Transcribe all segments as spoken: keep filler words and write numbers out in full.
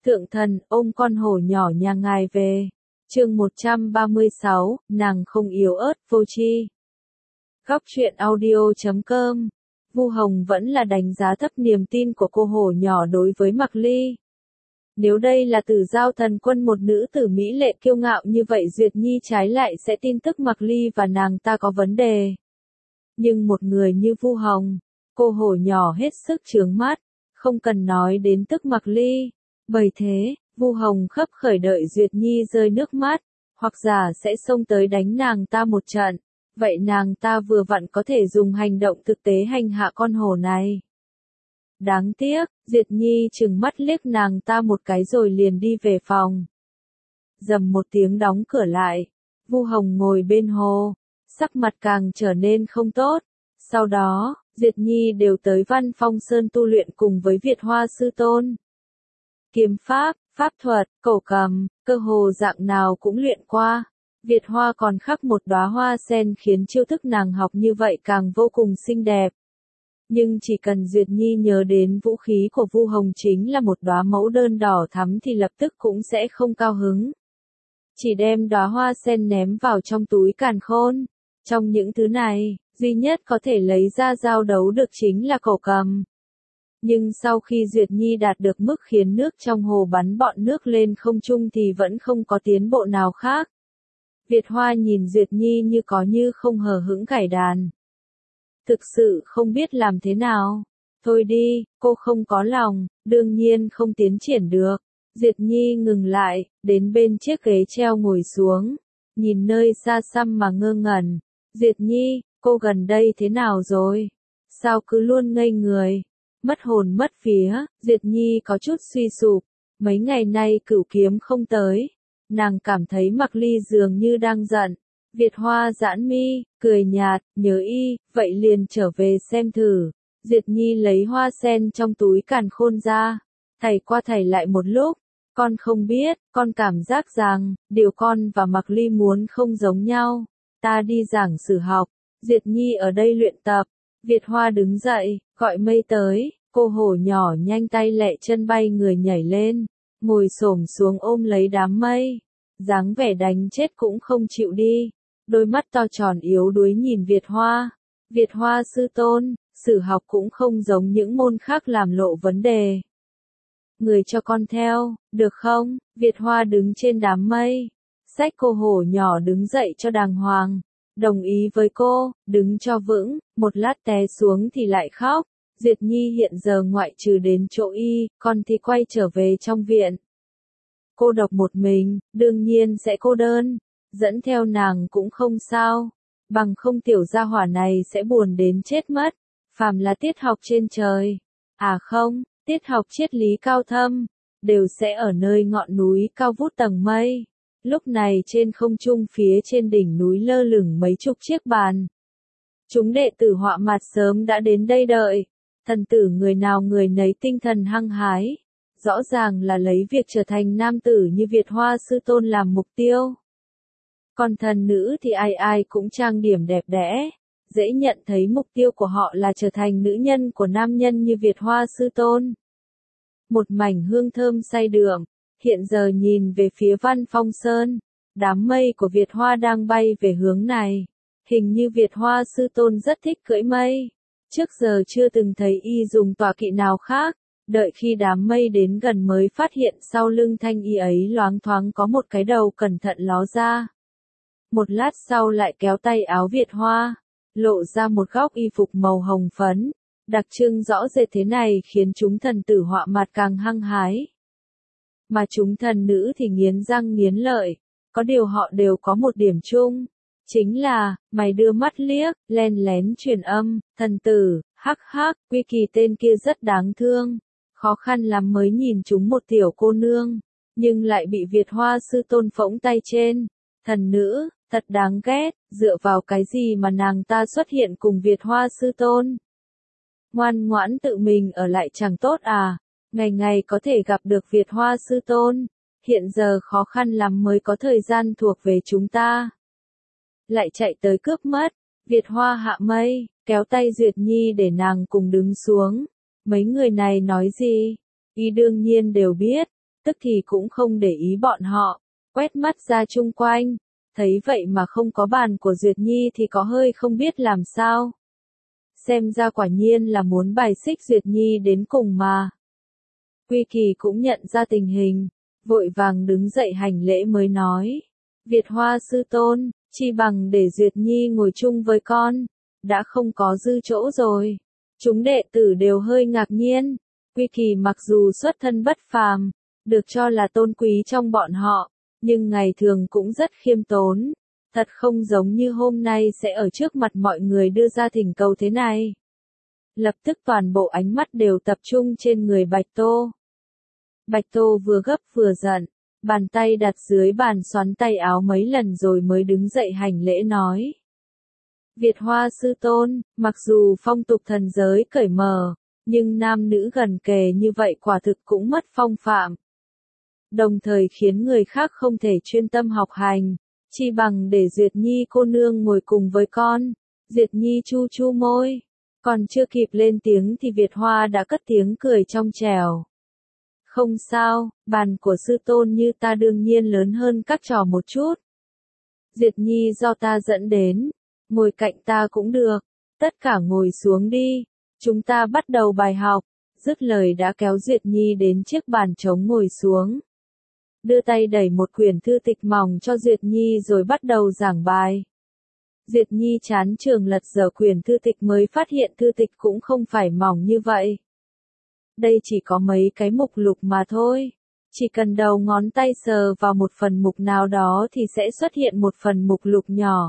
Thượng thần, ôm con hổ nhỏ nhà ngài về. Chương một trăm ba mươi sáu, nàng không yếu ớt, vô tri. Góc truyện audio chấm com. Vu Hồng vẫn là đánh giá thấp niềm tin của cô hổ nhỏ đối với Mạc Ly. Nếu đây là Tử Giao Thần Quân, một nữ tử mỹ lệ kiêu ngạo như vậy, Duyệt Nhi trái lại sẽ tin tức Mạc Ly và nàng ta có vấn đề. Nhưng một người như Vu Hồng, cô hổ nhỏ hết sức chướng mắt, không cần nói đến tức Mạc Ly. Bởi thế, Vu Hồng khấp khởi đợi Duyệt Nhi rơi nước mắt, hoặc giả sẽ xông tới đánh nàng ta một trận. Vậy nàng ta vừa vặn có thể dùng hành động thực tế hành hạ con hổ này. Đáng tiếc, Duyệt Nhi trừng mắt liếc nàng ta một cái rồi liền đi về phòng. Dầm một tiếng đóng cửa lại, Vu Hồng ngồi bên hồ, sắc mặt càng trở nên không tốt. Sau đó, Duyệt Nhi đều tới Văn Phong Sơn tu luyện cùng với Việt Hoa Sư Tôn. Kiếm pháp, pháp thuật, cổ cầm, cơ hồ dạng nào cũng luyện qua. Việt Hoa còn khắc một đóa hoa sen khiến chiêu thức nàng học như vậy càng vô cùng xinh đẹp. Nhưng chỉ cần Duyệt Nhi nhớ đến vũ khí của Vu Hồng chính là một đóa mẫu đơn đỏ thắm thì lập tức cũng sẽ không cao hứng. Chỉ đem đóa hoa sen ném vào trong túi càn khôn. Trong những thứ này, duy nhất có thể lấy ra giao đấu được chính là cổ cầm. Nhưng sau khi Duyệt Nhi đạt được mức khiến nước trong hồ bắn bọn nước lên không trung thì vẫn không có tiến bộ nào khác. Việt Hoa nhìn Duyệt Nhi như có như không hờ hững cải đàn. Thực sự không biết làm thế nào. Thôi đi, cô không có lòng, đương nhiên không tiến triển được. Duyệt Nhi ngừng lại, đến bên chiếc ghế treo ngồi xuống. Nhìn nơi xa xăm mà ngơ ngẩn. Duyệt Nhi, cô gần đây thế nào rồi? Sao cứ luôn ngây người? Mất hồn mất vía, Duyệt Nhi có chút suy sụp. Mấy ngày nay Cửu Kiếm không tới. Nàng cảm thấy Mạc Ly dường như đang giận. Việt Hoa giãn mi, cười nhạt, nhớ y, vậy liền trở về xem thử. Duyệt Nhi lấy hoa sen trong túi càn khôn ra. Thầy qua thầy lại một lúc. Con không biết, con cảm giác rằng, điều con và Mạc Ly muốn không giống nhau. Ta đi giảng sử học. Duyệt Nhi ở đây luyện tập. Việt Hoa đứng dậy, gọi mây tới. Cô hổ nhỏ nhanh tay lẹ chân bay người nhảy lên. Ngồi xổm xuống ôm lấy đám mây. Dáng vẻ đánh chết cũng không chịu đi. Đôi mắt to tròn yếu đuối nhìn Việt Hoa. Việt Hoa sư tôn, sử học cũng không giống những môn khác làm lộ vấn đề. Người cho con theo, được không? Việt Hoa đứng trên đám mây. Xách cô hổ nhỏ đứng dậy cho đàng hoàng. Đồng ý với cô, đứng cho vững, một lát té xuống thì lại khóc. Duyệt Nhi hiện giờ ngoại trừ đến chỗ y, con thì quay trở về trong viện. Cô độc một mình, đương nhiên sẽ cô đơn. Dẫn theo nàng cũng không sao. Bằng không tiểu gia hỏa này sẽ buồn đến chết mất. Phàm là tiết học trên trời. À không, tiết học triết lý cao thâm. Đều sẽ ở nơi ngọn núi cao vút tầng mây. Lúc này trên không trung phía trên đỉnh núi lơ lửng mấy chục chiếc bàn. Chúng đệ tử Họa Mặt sớm đã đến đây đợi. Thần tử người nào người nấy tinh thần hăng hái. Rõ ràng là lấy việc trở thành nam tử như Việt Hoa sư tôn làm mục tiêu. Còn thần nữ thì ai ai cũng trang điểm đẹp đẽ. Dễ nhận thấy mục tiêu của họ là trở thành nữ nhân của nam nhân như Việt Hoa sư tôn. Một mảnh hương thơm say đượm. Hiện giờ nhìn về phía Văn Phong Sơn. Đám mây của Việt Hoa đang bay về hướng này. Hình như Việt Hoa sư tôn rất thích cưỡi mây. Trước giờ chưa từng thấy y dùng tọa kỵ nào khác. Đợi khi đám mây đến gần mới phát hiện sau lưng thanh y ấy loáng thoáng có một cái đầu cẩn thận ló ra. Một lát sau lại kéo tay áo Việt Hoa, lộ ra một góc y phục màu hồng phấn, đặc trưng rõ rệt thế này khiến chúng thần tử Họa Mặt càng hăng hái. Mà chúng thần nữ thì nghiến răng nghiến lợi, có điều họ đều có một điểm chung, chính là, mày đưa mắt liếc, len lén truyền âm, thần tử, hắc hắc, Quy Kỳ tên kia rất đáng thương. Khó khăn lắm mới nhìn chúng một tiểu cô nương, nhưng lại bị Việt Hoa sư tôn phỗng tay trên. Thần nữ, thật đáng ghét, dựa vào cái gì mà nàng ta xuất hiện cùng Việt Hoa sư tôn? Ngoan ngoãn tự mình ở lại chẳng tốt à? Ngày ngày có thể gặp được Việt Hoa sư tôn, hiện giờ khó khăn lắm mới có thời gian thuộc về chúng ta. Lại chạy tới cướp mất. Việt Hoa hạ mây, kéo tay Duyệt Nhi để nàng cùng đứng xuống. Mấy người này nói gì? Y đương nhiên đều biết. tức thì cũng không để ý bọn họ, quét mắt ra chung quanh, thấy vậy mà không có bàn của Duyệt Nhi thì có hơi không biết làm sao. Xem ra quả nhiên là muốn bài xích Duyệt Nhi đến cùng mà. Quy Kỳ cũng nhận ra tình hình, vội vàng đứng dậy hành lễ mới nói. Việt Hoa sư tôn, chi bằng để Duyệt Nhi ngồi chung với con, đã không có dư chỗ rồi. Chúng đệ tử đều hơi ngạc nhiên, Quy Kỳ mặc dù xuất thân bất phàm, được cho là tôn quý trong bọn họ, nhưng ngày thường cũng rất khiêm tốn, thật không giống như hôm nay sẽ ở trước mặt mọi người đưa ra thỉnh cầu thế này. Lập tức toàn bộ ánh mắt đều tập trung trên người Bạch Tô. Bạch Tô vừa gấp vừa giận, bàn tay đặt dưới bàn xoắn tay áo mấy lần rồi mới đứng dậy hành lễ nói. Việt Hoa sư tôn, mặc dù phong tục thần giới cởi mở, nhưng nam nữ gần kề như vậy quả thực cũng mất phong phạm. Đồng thời khiến người khác không thể chuyên tâm học hành, chi bằng để Duyệt Nhi cô nương ngồi cùng với con. Duyệt Nhi chu chu môi, còn chưa kịp lên tiếng thì Việt Hoa đã cất tiếng cười trong trẻo. Không sao, bàn của sư tôn như ta đương nhiên lớn hơn các trò một chút. Duyệt Nhi do ta dẫn đến, ngồi cạnh ta cũng được, tất cả ngồi xuống đi, chúng ta bắt đầu bài học. Dứt lời đã kéo Duyệt Nhi đến chiếc bàn trống ngồi xuống. Đưa tay đẩy một quyển thư tịch mỏng cho Duyệt Nhi rồi bắt đầu giảng bài. Duyệt Nhi chán trường lật dở quyển thư tịch mới phát hiện thư tịch cũng không phải mỏng như vậy. Đây chỉ có mấy cái mục lục mà thôi. Chỉ cần đầu ngón tay sờ vào một phần mục nào đó thì sẽ xuất hiện một phần mục lục nhỏ.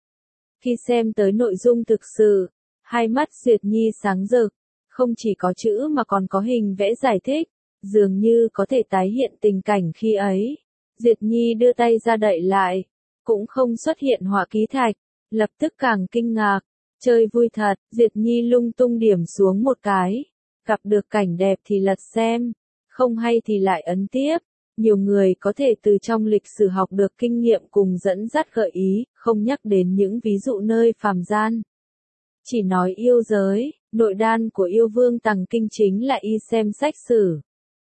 Khi xem tới nội dung thực sự, hai mắt Duyệt Nhi sáng rực, không chỉ có chữ mà còn có hình vẽ giải thích, dường như có thể tái hiện tình cảnh khi ấy. Duyệt Nhi đưa tay ra đậy lại, cũng không xuất hiện họa ký thạch, lập tức càng kinh ngạc, chơi vui thật, Duyệt Nhi lung tung điểm xuống một cái, gặp được cảnh đẹp thì lật xem, không hay thì lại ấn tiếp. Nhiều người có thể từ trong lịch sử học được kinh nghiệm cùng dẫn dắt gợi ý, không nhắc đến những ví dụ nơi phàm gian. Chỉ nói yêu giới, nội đan của yêu vương Tằng Kinh chính là y xem sách sử.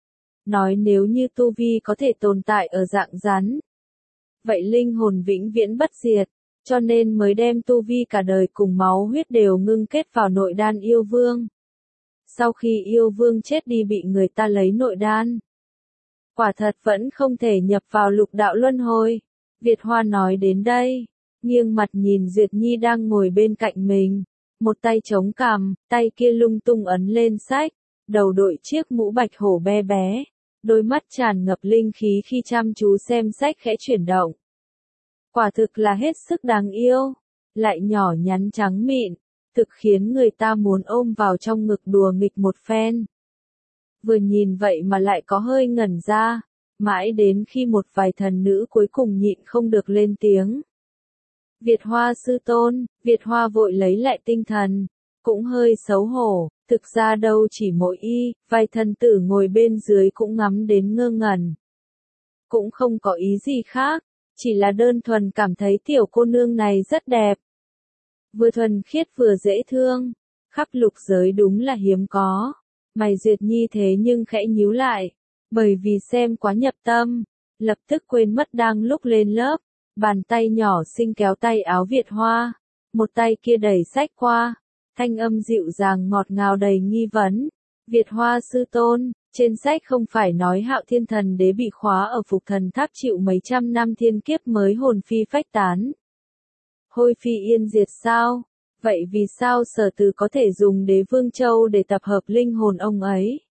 Nói nếu như tu vi có thể tồn tại ở dạng rắn, vậy linh hồn vĩnh viễn bất diệt, cho nên mới đem tu vi cả đời cùng máu huyết đều ngưng kết vào nội đan yêu vương. Sau khi yêu vương chết đi bị người ta lấy nội đan, quả thật vẫn không thể nhập vào lục đạo luân hồi. Việt Hoa nói đến đây, nghiêng mặt nhìn Duyệt Nhi đang ngồi bên cạnh mình, một tay chống cằm, tay kia lung tung ấn lên sách, đầu đội chiếc mũ bạch hổ bé bé, đôi mắt tràn ngập linh khí khi chăm chú xem sách khẽ chuyển động. Quả thực là hết sức đáng yêu, lại nhỏ nhắn trắng mịn, thực khiến người ta muốn ôm vào trong ngực đùa nghịch một phen. Vừa nhìn vậy mà lại có hơi ngẩn ra, mãi đến khi một vài thần nữ cuối cùng nhịn không được lên tiếng. Việt Hoa sư tôn, Việt Hoa vội lấy lại tinh thần, cũng hơi xấu hổ, thực ra đâu chỉ mỗi y, vài thần tử ngồi bên dưới cũng ngắm đến ngơ ngẩn. Cũng không có ý gì khác, chỉ là đơn thuần cảm thấy tiểu cô nương này rất đẹp. Vừa thuần khiết vừa dễ thương, khắp lục giới đúng là hiếm có. Mày Duyệt Nhi thế nhưng khẽ nhíu lại, bởi vì xem quá nhập tâm, lập tức quên mất đang lúc lên lớp, bàn tay nhỏ xinh kéo tay áo Việt Hoa, một tay kia đẩy sách qua, thanh âm dịu dàng ngọt ngào đầy nghi vấn. Việt Hoa sư tôn, trên sách không phải nói Hạo Thiên Thần Đế bị khóa ở Phục Thần Tháp chịu mấy trăm năm thiên kiếp mới hồn phi phách tán, hôi phi yên diệt sao? Vậy vì sao Sở Từ có thể dùng Đế Vương Châu để tập hợp linh hồn ông ấy,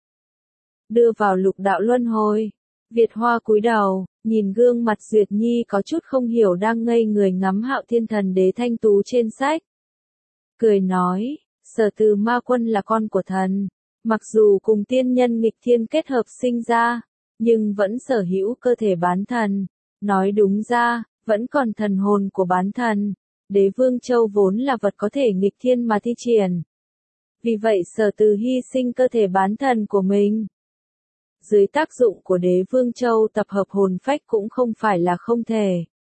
đưa vào lục đạo luân hồi? Việt Hoa cúi đầu, nhìn gương mặt Duyệt Nhi có chút không hiểu đang ngây người ngắm Hạo Thiên Thần Đế thanh tú trên sách. Cười nói, Sở Từ ma quân là con của thần, mặc dù cùng tiên nhân nghịch thiên kết hợp sinh ra, nhưng vẫn sở hữu cơ thể bán thần, nói đúng ra, vẫn còn thần hồn của bán thần. Đế Vương Châu vốn là vật có thể nghịch thiên mà thi triển. Vì vậy Sở Từ hy sinh cơ thể bán thần của mình. Dưới tác dụng của Đế Vương Châu tập hợp hồn phách cũng không phải là không thể.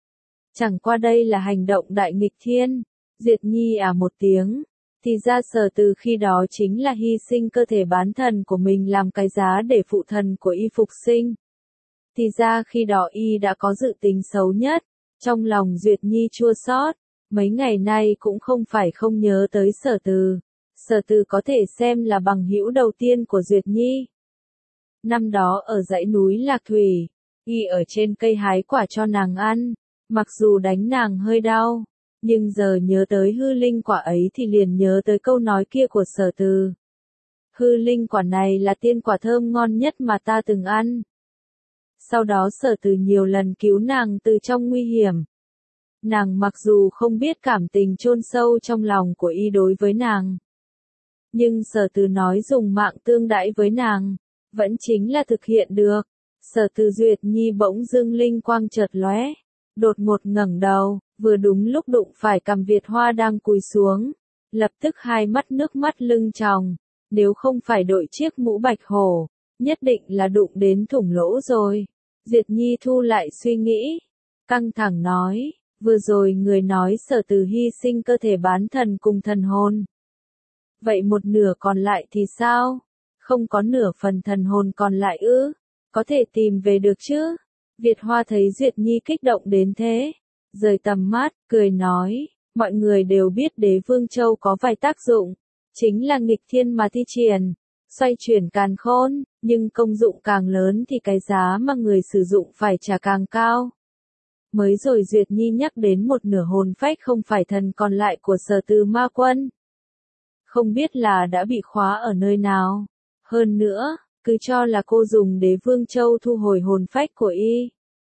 Chẳng qua đây là hành động đại nghịch thiên. Duyệt Nhi à một tiếng, thì ra Sở Từ khi đó chính là hy sinh cơ thể bán thần của mình làm cái giá để phụ thần của y phục sinh. Thì ra khi đó y đã có dự tính xấu nhất, trong lòng Duyệt Nhi chua xót, mấy ngày nay cũng không phải không nhớ tới Sở Từ. Sở Từ có thể xem là bằng hữu đầu tiên của Duyệt Nhi. Năm đó ở dãy núi Lạc Thủy, y ở trên cây hái quả cho nàng ăn, mặc dù đánh nàng hơi đau, nhưng giờ nhớ tới hư linh quả ấy thì liền nhớ tới câu nói kia của Sở Từ. Hư linh quả này là tiên quả thơm ngon nhất mà ta từng ăn. Sau đó Sở Từ nhiều lần cứu nàng từ trong nguy hiểm. Nàng mặc dù không biết cảm tình chôn sâu trong lòng của y đối với nàng, nhưng Sở Từ nói dùng mạng tương đãi với nàng, vẫn chính là thực hiện được. Sở Từ Duyệt Nhi bỗng dưng linh quang chợt lóe, đột ngột ngẩng đầu, vừa đúng lúc đụng phải cằm Việt Hoa đang cúi xuống, lập tức hai mắt nước mắt lưng tròng, nếu không phải đội chiếc mũ bạch hổ, nhất định là đụng đến thủng lỗ rồi. Duyệt Nhi thu lại suy nghĩ, căng thẳng nói, vừa rồi người nói Sở Từ hy sinh cơ thể bán thần cùng thần hồn. Vậy một nửa còn lại thì sao? Không có nửa phần thần hồn còn lại ư? Có thể tìm về được chứ? Việt Hoa thấy Duyệt Nhi kích động đến thế, rời tầm mắt, cười nói, mọi người đều biết Đế Vương Châu có vài tác dụng, chính là nghịch thiên mà thi triển, xoay chuyển càn khôn, nhưng công dụng càng lớn thì cái giá mà người sử dụng phải trả càng cao. Mới rồi Duyệt Nhi nhắc đến một nửa hồn phách không phải thần còn lại của Sở Từ Ma Quân. Không biết là đã bị khóa ở nơi nào. Hơn nữa, cứ cho là cô dùng Đế Vương Châu thu hồi hồn phách của y,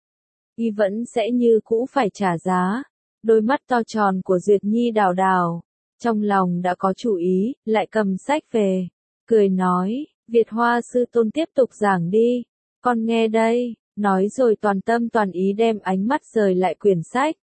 y vẫn sẽ như cũ phải trả giá. Đôi mắt to tròn của Duyệt Nhi đảo đảo, trong lòng đã có chủ ý, lại cầm sách về, cười nói, Việt Hoa sư tôn tiếp tục giảng đi, con nghe đây, nói rồi toàn tâm toàn ý đem ánh mắt rời lại quyển sách.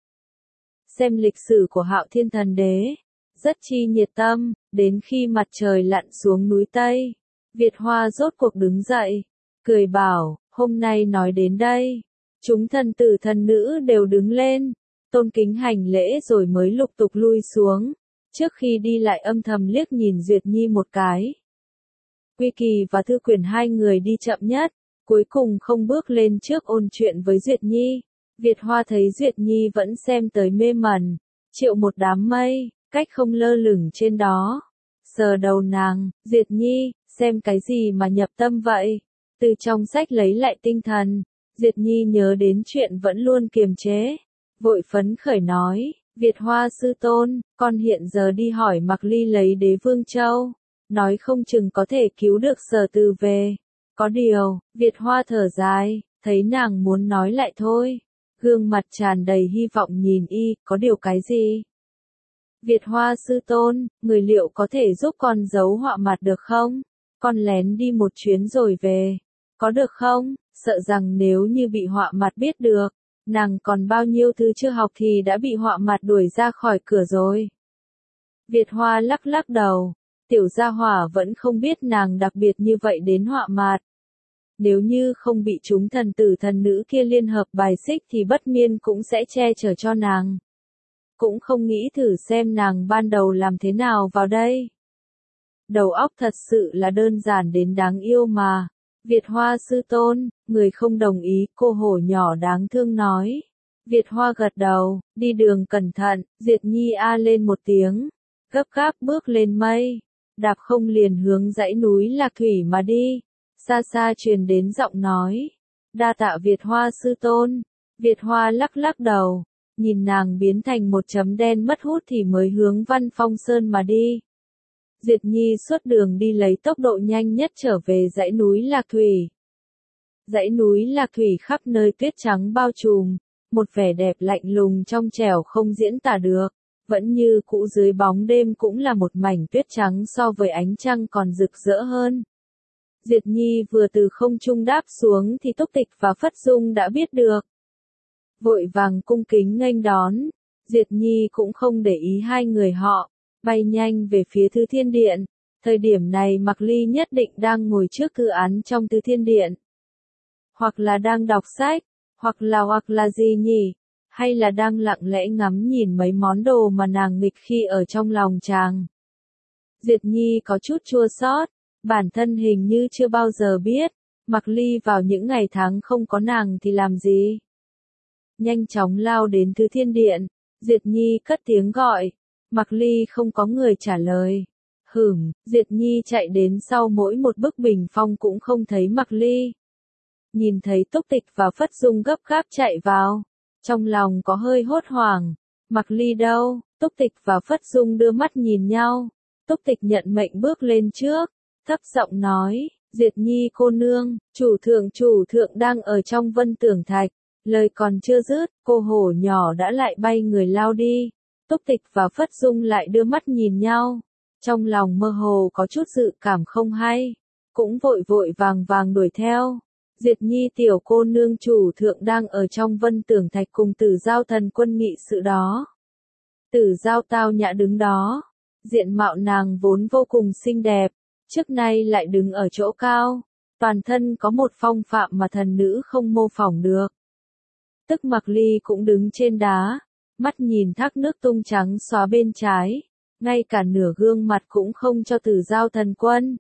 Xem lịch sử của Hạo Thiên Thần Đế, rất chi nhiệt tâm, đến khi mặt trời lặn xuống núi Tây, Việt Hoa rốt cuộc đứng dậy, cười bảo, hôm nay nói đến đây, chúng thần tử thần nữ đều đứng lên, tôn kính hành lễ rồi mới lục tục lui xuống, trước khi đi lại âm thầm liếc nhìn Duyệt Nhi một cái. Quy Kỳ và Thư Quyền hai người đi chậm nhất, cuối cùng không bước lên trước ôn chuyện với Duyệt Nhi. Việt Hoa thấy Duyệt Nhi vẫn xem tới mê mẩn, triệu một đám mây, cách không lơ lửng trên đó. Sờ đầu nàng, Duyệt Nhi, xem cái gì mà nhập tâm vậy? Từ trong sách lấy lại tinh thần, Duyệt Nhi nhớ đến chuyện vẫn luôn kiềm chế, vội phấn khởi nói, Việt Hoa sư tôn, con hiện giờ đi hỏi Mạc Ly lấy Đế Vương Châu, nói không chừng có thể cứu được Sở Từ về. Có điều, Việt Hoa thở dài, thấy nàng muốn nói lại thôi, gương mặt tràn đầy hy vọng nhìn y, có điều cái gì? Việt Hoa sư tôn, người liệu có thể giúp con giấu họa mặt được không? Con lén đi một chuyến rồi về, có được không? Sợ rằng nếu như bị họa mặt biết được, nàng còn bao nhiêu thứ chưa học thì đã bị họa mặt đuổi ra khỏi cửa rồi. Việt Hoa lắc lắc đầu, tiểu gia hỏa vẫn không biết nàng đặc biệt như vậy đến họa mặt. Nếu như không bị chúng thần tử thần nữ kia liên hợp bài xích thì bất miên cũng sẽ che chở cho nàng. Cũng không nghĩ thử xem nàng ban đầu làm thế nào vào đây. Đầu óc thật sự là đơn giản đến đáng yêu mà. Việt Hoa sư tôn, người không đồng ý, cô hổ nhỏ đáng thương nói. Việt Hoa gật đầu, đi đường cẩn thận, Duyệt Nhi a lên một tiếng, gấp gáp bước lên mây, đạp không liền hướng dãy núi Lạc Thủy mà đi. Xa xa truyền đến giọng nói, đa tạ Việt Hoa sư tôn. Việt Hoa lắc lắc đầu, nhìn nàng biến thành một chấm đen mất hút thì mới hướng Văn Phong Sơn mà đi. Duyệt Nhi suốt đường đi lấy tốc độ nhanh nhất trở về dãy núi Lạc Thủy. Dãy núi Lạc Thủy khắp nơi tuyết trắng bao trùm, một vẻ đẹp lạnh lùng trong trẻo không diễn tả được, vẫn như cũ dưới bóng đêm cũng là một mảnh tuyết trắng so với ánh trăng còn rực rỡ hơn. Duyệt Nhi vừa từ không trung đáp xuống thì Túc Tịch và Phất Dung đã biết được. Vội vàng cung kính nghênh đón, Duyệt Nhi cũng không để ý hai người họ, bay nhanh về phía Thư Thiên Điện. Thời điểm này Mạc Ly nhất định đang ngồi trước thư án trong Thư Thiên Điện. Hoặc là đang đọc sách, hoặc là hoặc là gì nhỉ? Hay là đang lặng lẽ ngắm nhìn mấy món đồ mà nàng nghịch khi ở trong lòng chàng. Duyệt Nhi có chút chua xót, bản thân hình như chưa bao giờ biết, Mạc Ly vào những ngày tháng không có nàng thì làm gì? Nhanh chóng lao đến Thứ Thiên Điện, Diệt Nhi cất tiếng gọi. Mạc Ly không có người trả lời. Hửm, Diệt Nhi chạy đến sau mỗi một bức bình phong cũng không thấy Mạc Ly. Nhìn thấy Túc Tịch và Phất Dung gấp gáp chạy vào. Trong lòng có hơi hốt hoảng. Mạc Ly đâu? Túc Tịch và Phất Dung đưa mắt nhìn nhau. Túc Tịch nhận mệnh bước lên trước. Thấp giọng nói, Diệt Nhi cô nương, chủ thượng chủ thượng đang ở trong Vân Tưởng Thạch. Lời còn chưa dứt, cô hổ nhỏ đã lại bay người lao đi. Túc Tịch và Phất Dung lại đưa mắt nhìn nhau. Trong lòng mơ hồ có chút dự cảm không hay. Cũng vội vội vàng vàng đuổi theo. Diệt Nhi tiểu cô nương chủ thượng đang ở trong Vân Tưởng Thạch cùng Tử Giao thần quân nghị sự đó. Tử Giao tao nhã đứng đó. Diện mạo nàng vốn vô cùng xinh đẹp. Trước nay lại đứng ở chỗ cao. Toàn thân có một phong phạm mà thần nữ không mô phỏng được. Tức Mạc Ly cũng đứng trên đá. Mắt nhìn thác nước tung trắng xóa bên trái. Ngay cả nửa gương mặt cũng không cho Tử Giao thần quân.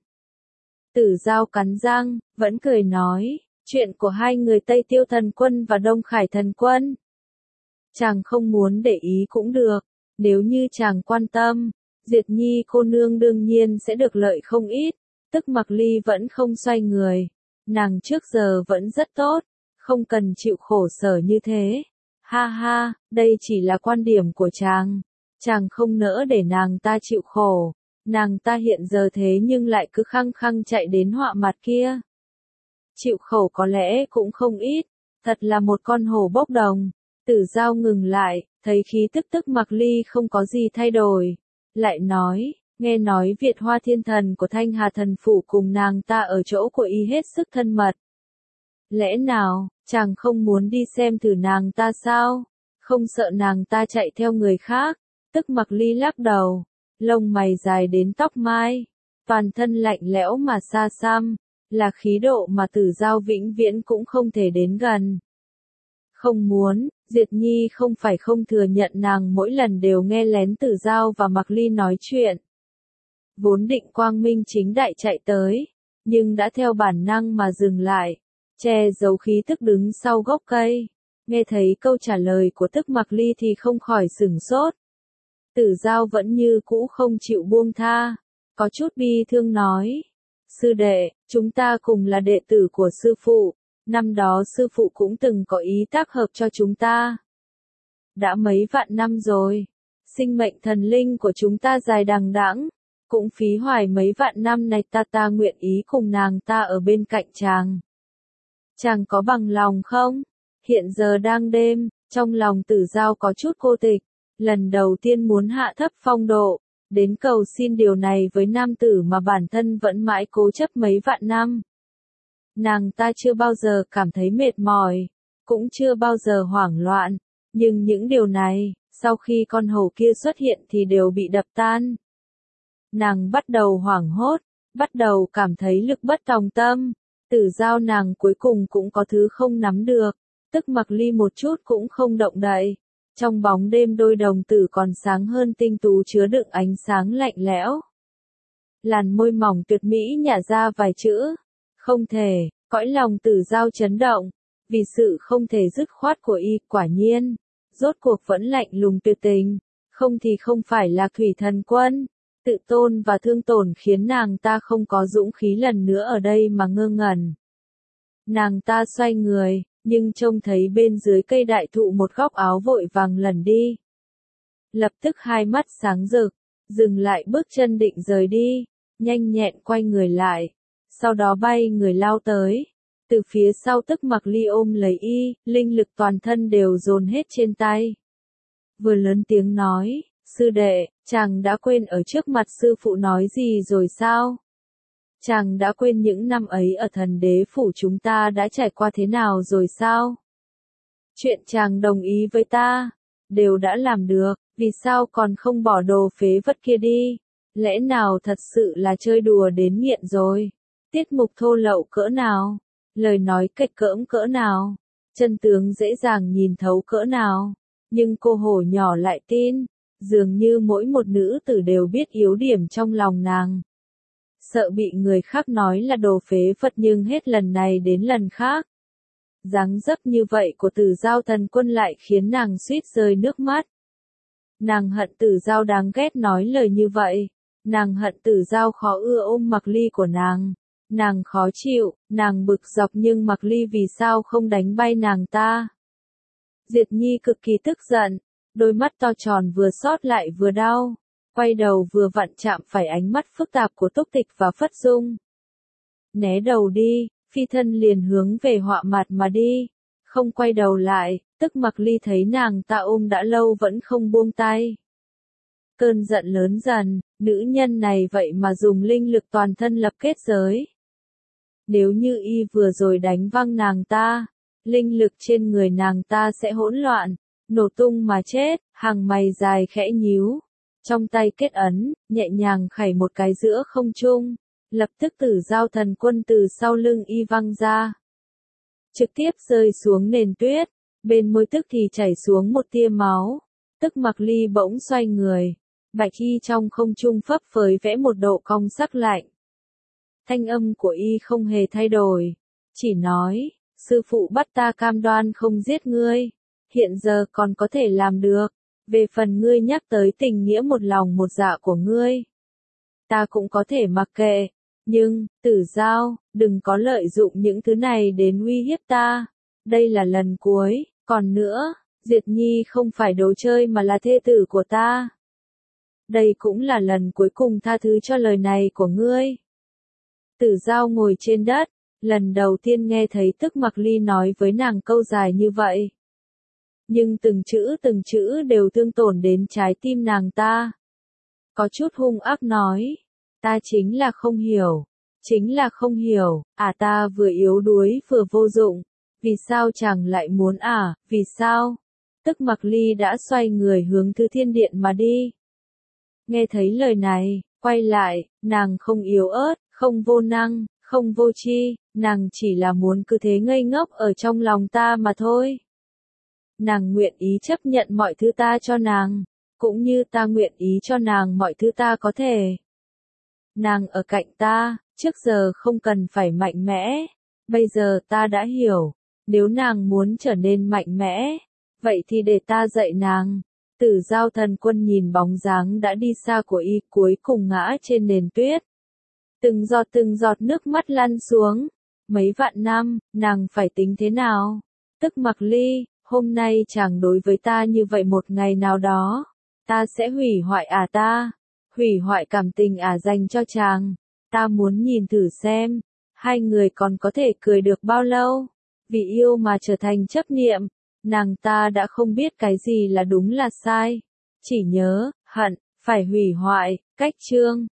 Tử Giao cắn răng, vẫn cười nói, chuyện của hai người Tây Tiêu thần quân và Đông Khải thần quân. Chàng không muốn để ý cũng được, nếu như chàng quan tâm, Diệt Nhi cô nương đương nhiên sẽ được lợi không ít. Tức Mạc Ly vẫn không xoay người, nàng trước giờ vẫn rất tốt, không cần chịu khổ sở như thế. Ha ha, đây chỉ là quan điểm của chàng, chàng không nỡ để nàng ta chịu khổ. Nàng ta hiện giờ thế nhưng lại cứ khăng khăng chạy đến họa mặt kia. Chịu khổ có lẽ cũng không ít, thật là một con hổ bốc đồng. Tử Giao ngừng lại, thấy khí tức tức Mạc Ly không có gì thay đổi. Lại nói, nghe nói Việt Hoa Thiên Thần của Thanh Hà Thần Phủ cùng nàng ta ở chỗ của y hết sức thân mật. Lẽ nào, chàng không muốn đi xem thử nàng ta sao? Không sợ nàng ta chạy theo người khác? Tức Mạc Ly lắc đầu. Lông mày dài đến tóc mai, toàn thân lạnh lẽo mà xa xăm, là khí độ mà Tử Giao vĩnh viễn cũng không thể đến gần. Không muốn, Diệt Nhi không phải không thừa nhận nàng mỗi lần đều nghe lén Tử Giao và Mạc Ly nói chuyện. Vốn định quang minh chính đại chạy tới, nhưng đã theo bản năng mà dừng lại, che giấu khí tức đứng sau gốc cây. Nghe thấy câu trả lời của tức Mạc Ly thì không khỏi sửng sốt. Tử Giao vẫn như cũ không chịu buông tha, có chút bi thương nói. Sư đệ, chúng ta cùng là đệ tử của sư phụ, năm đó sư phụ cũng từng có ý tác hợp cho chúng ta. Đã mấy vạn năm rồi, sinh mệnh thần linh của chúng ta dài đằng đẵng, cũng phí hoài mấy vạn năm này ta ta nguyện ý cùng nàng ta ở bên cạnh chàng. Chàng có bằng lòng không? Hiện giờ đang đêm, trong lòng Tử Giao có chút cô tịch. Lần đầu tiên muốn hạ thấp phong độ, đến cầu xin điều này với nam tử mà bản thân vẫn mãi cố chấp mấy vạn năm. Nàng ta chưa bao giờ cảm thấy mệt mỏi, cũng chưa bao giờ hoảng loạn, nhưng những điều này, sau khi con hổ kia xuất hiện thì đều bị đập tan. Nàng bắt đầu hoảng hốt, bắt đầu cảm thấy lực bất tòng tâm, Tử Giao nàng cuối cùng cũng có thứ không nắm được, tức Mạc Ly một chút cũng không động đậy. Trong bóng đêm đôi đồng tử còn sáng hơn tinh tú chứa đựng ánh sáng lạnh lẽo. Làn môi mỏng tuyệt mỹ nhả ra vài chữ. Không thể, cõi lòng Tử Giao chấn động. Vì sự không thể dứt khoát của y, quả nhiên. Rốt cuộc vẫn lạnh lùng tuyệt tình. Không thì không phải là thủy thần quân. Tự tôn và thương tổn khiến nàng ta không có dũng khí lần nữa ở đây mà ngơ ngẩn. Nàng ta xoay người. Nhưng trông thấy bên dưới cây đại thụ một góc áo vội vàng lẩn đi. Lập tức hai mắt sáng rực, dừng lại bước chân định rời đi, nhanh nhẹn quay người lại, sau đó bay người lao tới. Từ phía sau tức Mạc Ly ôm lấy y, linh lực toàn thân đều dồn hết trên tay. Vừa lớn tiếng nói, sư đệ, chàng đã quên ở trước mặt sư phụ nói gì rồi sao? Chàng đã quên những năm ấy ở thần đế phủ chúng ta đã trải qua thế nào rồi sao? Chuyện chàng đồng ý với ta, đều đã làm được, vì sao còn không bỏ đồ phế vật kia đi? Lẽ nào thật sự là chơi đùa đến nghiện rồi? Tiết mục thô lậu cỡ nào? Lời nói kệch cỡm cỡ nào? Chân tướng dễ dàng nhìn thấu cỡ nào? Nhưng cô hổ nhỏ lại tin, dường như mỗi một nữ tử đều biết yếu điểm trong lòng nàng. sợ bị người khác nói là đồ phế vật nhưng hết lần này đến lần khác. Dáng dấp như vậy của Tử Giao Thần Quân lại khiến nàng suýt rơi nước mắt. Nàng hận Tử Giao đáng ghét nói lời như vậy. Nàng hận Tử Giao khó ưa ôm Mặc Ly của nàng. Nàng khó chịu, nàng bực dọc nhưng Mặc Ly vì sao không đánh bay nàng ta. Diệt Nhi cực kỳ tức giận, đôi mắt to tròn vừa xót lại vừa đau, quay đầu vừa vặn chạm phải ánh mắt phức tạp của Túc Tịch và Phất Dung. Né đầu đi, phi thân liền hướng về Họa Mặt mà đi, không quay đầu lại, tức Mặc Ly thấy nàng ta ôm đã lâu vẫn không buông tay. Cơn giận lớn dần, nữ nhân này vậy mà dùng linh lực toàn thân lập kết giới. Nếu như y vừa rồi đánh văng nàng ta, linh lực trên người nàng ta sẽ hỗn loạn, nổ tung mà chết, hàng mày dài khẽ nhíu. Trong tay kết ấn, nhẹ nhàng khẩy một cái giữa không trung, lập tức Tử Giao Thần Quân từ sau lưng y văng ra. Trực tiếp rơi xuống nền tuyết, bên môi tức thì chảy xuống một tia máu, tức Mặc Ly bỗng xoay người, bạch y trong không trung phấp phới vẽ một độ cong sắc lạnh. Thanh âm của y không hề thay đổi, chỉ nói, sư phụ bắt ta cam đoan không giết ngươi, hiện giờ còn có thể làm được, về phần ngươi nhắc tới tình nghĩa một lòng một dạ của ngươi. Ta cũng có thể mặc kệ, nhưng, Tử Giao, đừng có lợi dụng những thứ này đến uy hiếp ta, đây là lần cuối, còn nữa, Diệt Nhi không phải đồ chơi mà là thê tử của ta. Đây cũng là lần cuối cùng tha thứ cho lời này của ngươi. Tử Giao ngồi trên đất, lần đầu tiên nghe thấy tức Mặc Ly nói với nàng câu dài như vậy. Nhưng từng chữ từng chữ đều thương tổn đến trái tim nàng ta. Có chút hung ác nói, ta chính là không hiểu, chính là không hiểu, à ta vừa yếu đuối vừa vô dụng, vì sao chàng lại muốn à, vì sao? Tức Mặc Ly đã xoay người hướng Thứ Thiên Điện mà đi. Nghe thấy lời này, quay lại, nàng không yếu ớt, không vô năng, không vô tri, nàng chỉ là muốn cứ thế ngây ngốc ở trong lòng ta mà thôi. Nàng nguyện ý chấp nhận mọi thứ ta cho nàng, cũng như ta nguyện ý cho nàng mọi thứ ta có thể. Nàng ở cạnh ta, trước giờ không cần phải mạnh mẽ, bây giờ ta đã hiểu, nếu nàng muốn trở nên mạnh mẽ, vậy thì để ta dạy nàng. Tử Giao Thần Quân nhìn bóng dáng đã đi xa của y cuối cùng ngã trên nền tuyết. Từng giọt từng giọt nước mắt lăn xuống. Mấy vạn năm, nàng phải tính thế nào? Tức Mặc Ly, hôm nay chàng đối với ta như vậy một ngày nào đó, ta sẽ hủy hoại à ta, hủy hoại cảm tình à dành cho chàng. Ta muốn nhìn thử xem, hai người còn có thể cười được bao lâu, vì yêu mà trở thành chấp niệm. Nàng ta đã không biết cái gì là đúng là sai, chỉ nhớ, hận, phải hủy hoại, cách chương.